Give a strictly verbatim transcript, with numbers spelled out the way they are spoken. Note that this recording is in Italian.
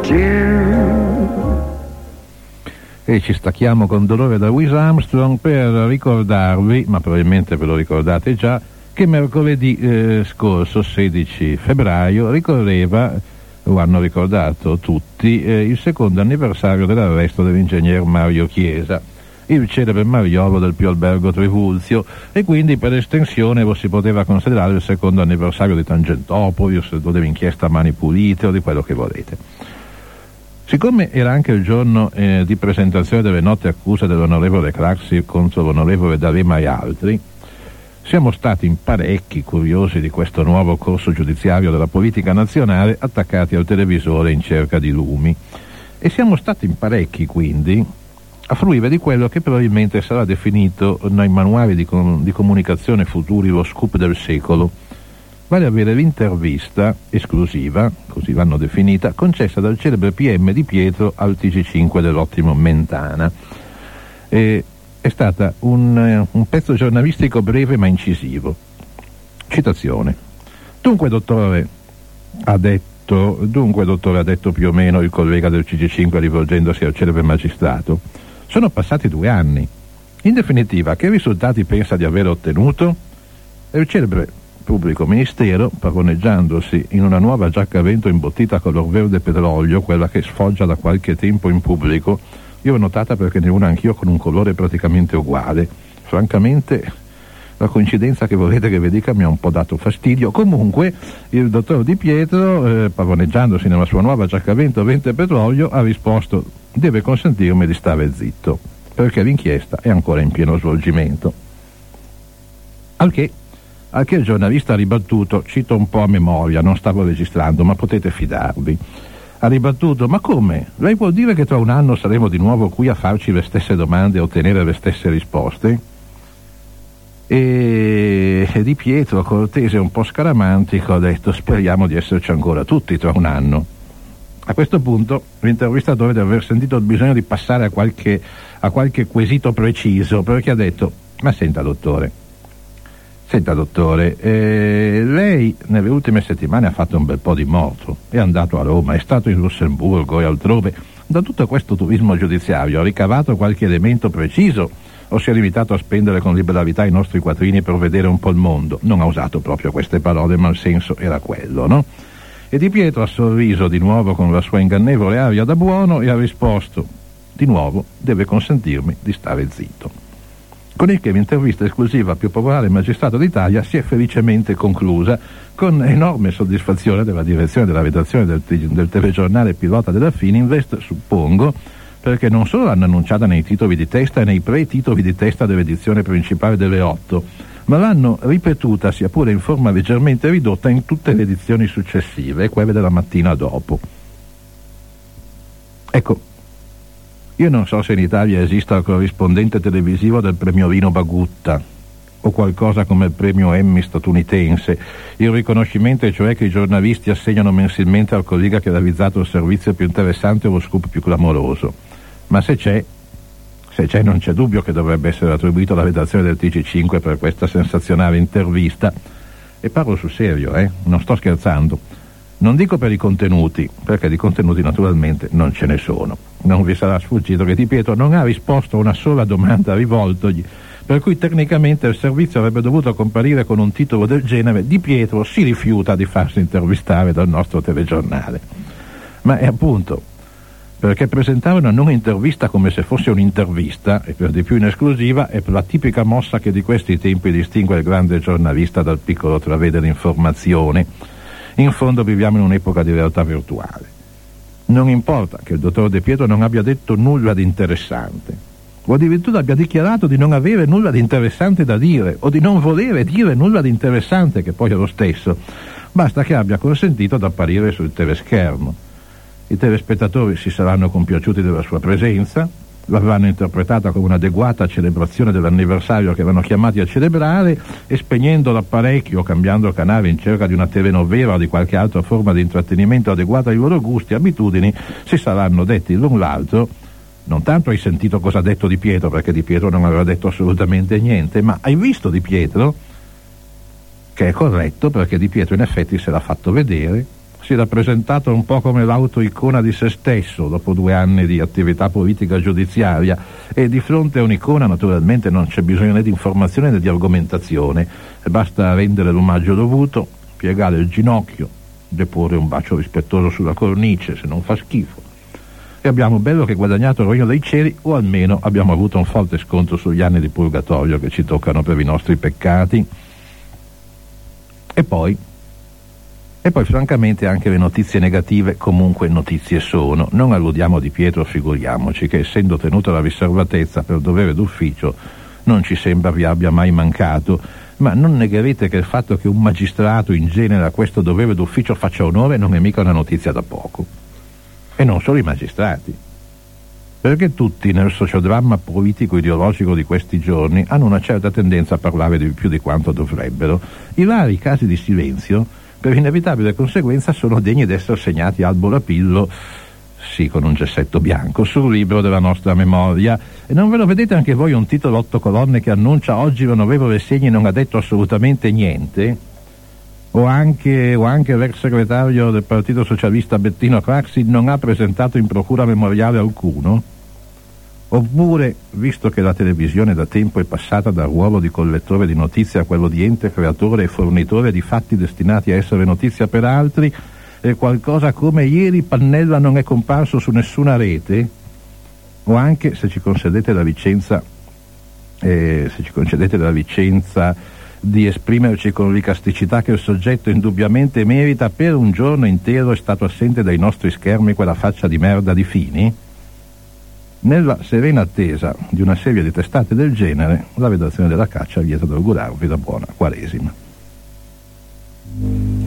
E ci stacchiamo con dolore da Louis Armstrong per ricordarvi, ma probabilmente ve lo ricordate già, che mercoledì eh, scorso, sedici febbraio, ricorreva, lo hanno ricordato tutti, eh, il secondo anniversario dell'arresto dell'ingegner Mario Chiesa, il celebre mariolo del Pio Albergo Trivulzio, e quindi per estensione lo si poteva considerare il secondo anniversario di Tangentopoli o dell'inchiesta Mani Pulite o di quello che volete. Siccome era anche il giorno eh, di presentazione delle note accuse dell'onorevole Craxi contro l'onorevole D'Alema e altri, siamo stati in parecchi curiosi di questo nuovo corso giudiziario della politica nazionale attaccati al televisore in cerca di lumi, e siamo stati in parecchi quindi a fruire di quello che probabilmente sarà definito nei manuali di, com- di comunicazione futuri lo scoop del secolo, vale a dire l'intervista esclusiva, così l'hanno definita, concessa dal celebre P M Di Pietro al T G cinque dell'ottimo Mentana. E è stata un, un pezzo giornalistico breve ma incisivo. Citazione: Dunque dottore, ha detto, dunque dottore ha detto più o meno il collega del T G cinque rivolgendosi al celebre magistrato, sono passati due anni. In definitiva, che risultati pensa di aver ottenuto? E il celebre pubblico ministero, pavoneggiandosi in una nuova giacca a vento imbottita color verde petrolio, quella che sfoggia da qualche tempo in pubblico, io l'ho notata perché ne ho una anch'io con un colore praticamente uguale, francamente la coincidenza che volete che vi dica mi ha un po' dato fastidio. Comunque il dottor Di Pietro, eh, pavoneggiandosi nella sua nuova giacca a vento verde petrolio, ha risposto: deve consentirmi di stare zitto perché l'inchiesta è ancora in pieno svolgimento. Al che Al che il giornalista ha ribattuto, cito un po' a memoria, non stavo registrando, ma potete fidarvi, ha ribattuto: ma come? Lei vuol dire che tra un anno saremo di nuovo qui a farci le stesse domande e ottenere le stesse risposte? E, e Di Pietro, cortese e un po' scaramantico, ha detto: speriamo di esserci ancora tutti tra un anno. A questo punto l'intervistatore deve aver sentito il bisogno di passare a qualche, a qualche quesito preciso, perché ha detto: ma senta dottore, Senta dottore, eh, lei nelle ultime settimane ha fatto un bel po' di moto, è andato a Roma, è stato in Lussemburgo e altrove. Da tutto questo turismo giudiziario ha ricavato qualche elemento preciso o si è limitato a spendere con liberalità i nostri quattrini per vedere un po' il mondo? Non ha usato proprio queste parole, ma il senso era quello, no? E Di Pietro ha sorriso di nuovo con la sua ingannevole aria da buono e ha risposto: di nuovo deve consentirmi di stare zitto. Con il che l'intervista esclusiva più popolare magistrato d'Italia si è felicemente conclusa, con enorme soddisfazione della direzione della redazione del, del telegiornale pilota della Fininvest, suppongo, perché non solo l'hanno annunciata nei titoli di testa e nei pre-titoli di testa dell'edizione principale delle otto, ma l'hanno ripetuta, sia pure in forma leggermente ridotta, in tutte le edizioni successive, quelle della mattina dopo. Ecco, io non so se in Italia esista il corrispondente televisivo del premio Lino Bagutta o qualcosa come il premio Emmy statunitense, il riconoscimento è cioè che i giornalisti assegnano mensilmente al collega che ha realizzato il servizio più interessante o lo scoop più clamoroso. Ma se c'è, se c'è non c'è dubbio che dovrebbe essere attribuito alla redazione del T G cinque per questa sensazionale intervista. E parlo sul serio, eh? Non sto scherzando. Non dico per i contenuti, perché di contenuti naturalmente non ce ne sono. Non vi sarà sfuggito che Di Pietro non ha risposto a una sola domanda rivoltogli, per cui tecnicamente il servizio avrebbe dovuto comparire con un titolo del genere: Di Pietro si rifiuta di farsi intervistare dal nostro telegiornale. Ma è appunto perché presentare una non intervista come se fosse un'intervista, e per di più in esclusiva, è la tipica mossa che di questi tempi distingue il grande giornalista dal piccolo travede l'informazione. In fondo viviamo in un'epoca di realtà virtuale. Non importa che il dottor De Pietro non abbia detto nulla di interessante, o addirittura abbia dichiarato di non avere nulla di interessante da dire, o di non volere dire nulla di interessante, che poi è lo stesso, basta che abbia consentito di apparire sul teleschermo. I telespettatori si saranno compiaciuti della sua presenza, l'avranno interpretata come un'adeguata celebrazione dell'anniversario che erano chiamati a celebrare, e spegnendo l'apparecchio o cambiando canale in cerca di una telenovela o di qualche altra forma di intrattenimento adeguata ai loro gusti e abitudini, si saranno detti l'un l'altro: non tanto hai sentito cosa ha detto Di Pietro, perché Di Pietro non aveva detto assolutamente niente, ma hai visto Di Pietro? Che è corretto, perché Di Pietro in effetti se l'ha fatto vedere, si era presentato un po' come l'autoicona di se stesso dopo due anni di attività politica giudiziaria, e di fronte a un'icona naturalmente non c'è bisogno né di informazione né di argomentazione, basta rendere l'omaggio dovuto, piegare il ginocchio, deporre un bacio rispettoso sulla cornice se non fa schifo, e abbiamo bello che guadagnato il regno dei cieli, o almeno abbiamo avuto un forte sconto sugli anni di purgatorio che ci toccano per i nostri peccati. E poi E poi francamente anche le notizie negative comunque notizie sono. Non alludiamo Di Pietro, figuriamoci, che essendo tenuto alla riservatezza per dovere d'ufficio non ci sembra vi abbia mai mancato, ma non negherete che il fatto che un magistrato in genere a questo dovere d'ufficio faccia onore non è mica una notizia da poco. E non solo i magistrati, perché tutti nel sociodramma politico-ideologico di questi giorni hanno una certa tendenza a parlare di più di quanto dovrebbero. I vari casi di silenzio, per inevitabile conseguenza, sono degni di essere segnati albo lapillo, sì, con un gessetto bianco, sul libro della nostra memoria. E non ve lo vedete anche voi un titolo otto colonne che annuncia oggi l'onorevole Segni non ha detto assolutamente niente? O anche, o anche l'ex segretario del Partito Socialista Bettino Craxi non ha presentato in procura memoriale alcuno? Oppure, visto che la televisione da tempo è passata dal ruolo di collettore di notizie a quello di ente creatore e fornitore di fatti destinati a essere notizia per altri, è qualcosa come ieri Pannella non è comparso su nessuna rete? O anche, se ci concedete la licenza, eh, se ci concedete la licenza di esprimerci con ricasticità che il soggetto indubbiamente merita, per un giorno intero è stato assente dai nostri schermi quella faccia di merda di Fini? Nella serena attesa di una serie di testate del genere, la redazione della Caccia vieta ad augurarvi la buona Quaresima.